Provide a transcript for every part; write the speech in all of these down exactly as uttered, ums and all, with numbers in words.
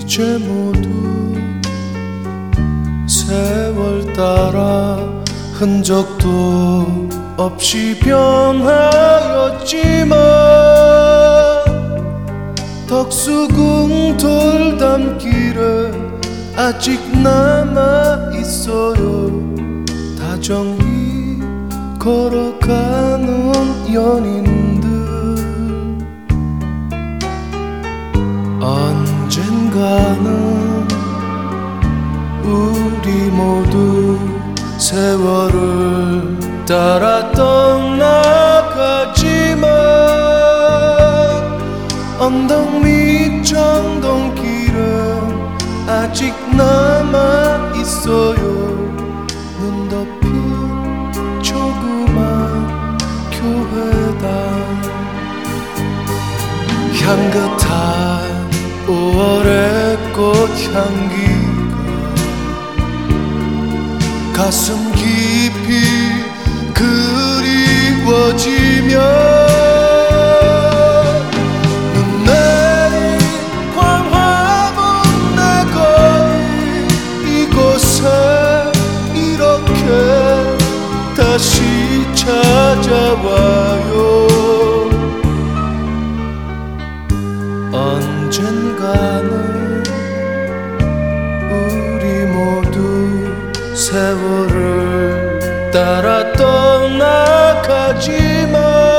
이제 모두 세월 따라 흔적도 없이 변하였지만 덕수궁 돌담길에 아직 남아있어요. 다정히 걸어가는 연인들. 언젠가는 우리 모두 세월을 따라 떠나가지만 언덕 밑 정동길은 아직 남아있어요. 눈 덮인 조그만 교회당. 향긋한 오월의 꽃향기가 가슴 깊이 그리워지며 눈 내린 광화문 내 거리 이곳에 이렇게 다시 찾아와요. 언젠가는 우리 모두 세월을 따라 떠나가지만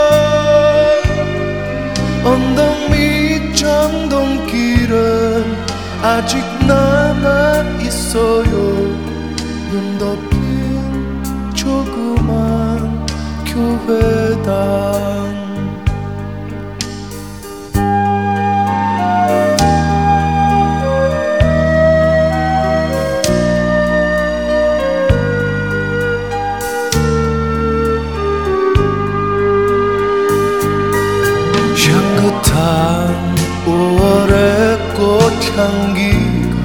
언덕 밑 정동길은 아직 남아있어요. 눈 덮인 조그만 교회당. 향긋한 오월의 꽃향기가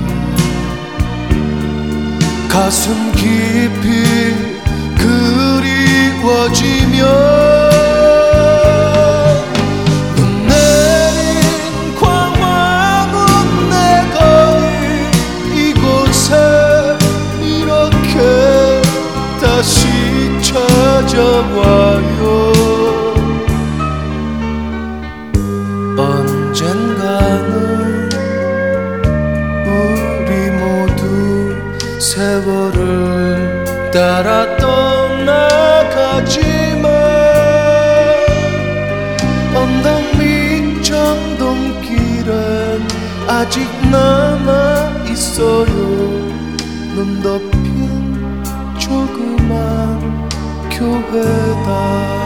가슴 깊이 그리워지며 눈 내린 광화문 내 거리 이곳에 이렇게 다시 찾아와요. 언젠가는 우리 모두 세월을 따라 떠나가지만 언덕 밑 정동길은 아직 남아있어요. 눈 덮인 조그만 교회당.